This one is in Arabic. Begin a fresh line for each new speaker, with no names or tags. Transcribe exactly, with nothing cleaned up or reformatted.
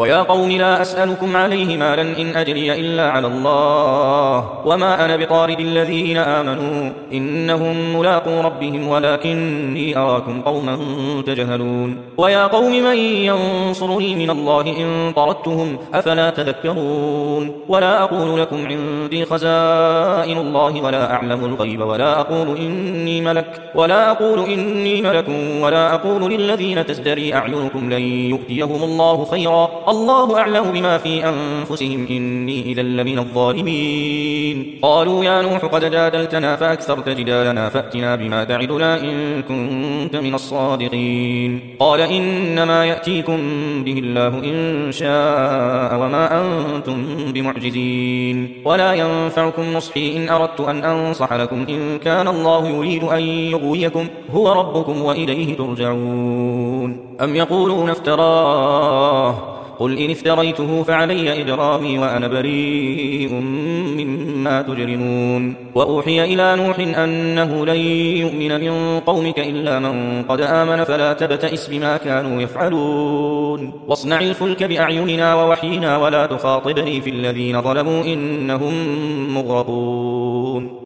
ويا قوم لا أسألكم عليه مالا إن أجري إلا على الله وما أنا بطارد الذين آمنوا إنهم ملاقو ربهم ولكني أراكم قوما تجهلون ويا قوم من ينصرني من الله إن طردتهم أفلا تذكرون ولا أقول لكم عندي خزائن الله ولا أعلم الغيب ولا أقول إني ملك ولا أقول إني ملك ولا أقول للذين تزدري أعينكم لن يؤتيهم الله خيرا الله أعلم بما في أنفسهم إني إذا لمن الظالمين قالوا يا نوح قد جادلتنا فأكثرت جدالنا فأتنا بما تعدنا إن كنت من الصادقين قال إنما يأتيكم به الله إن شاء وما أنتم بمعجزين ولا ينفعكم نصحي إن أردت أن أنصح لكم إن كان الله يريد أن يغويكم هو ربكم وإليه ترجعون أم يقولون افتراه قل إن افتريته فعلي إجرامي وأنا بريء مما تجرمون وأوحي إلى نوح أنه لن يؤمن من قومك إلا من قد آمن فلا تبتئس بما كانوا يفعلون واصنع الفلك بأعيننا ووحينا ولا تخاطبني في الذين ظلموا إنهم مغرقون.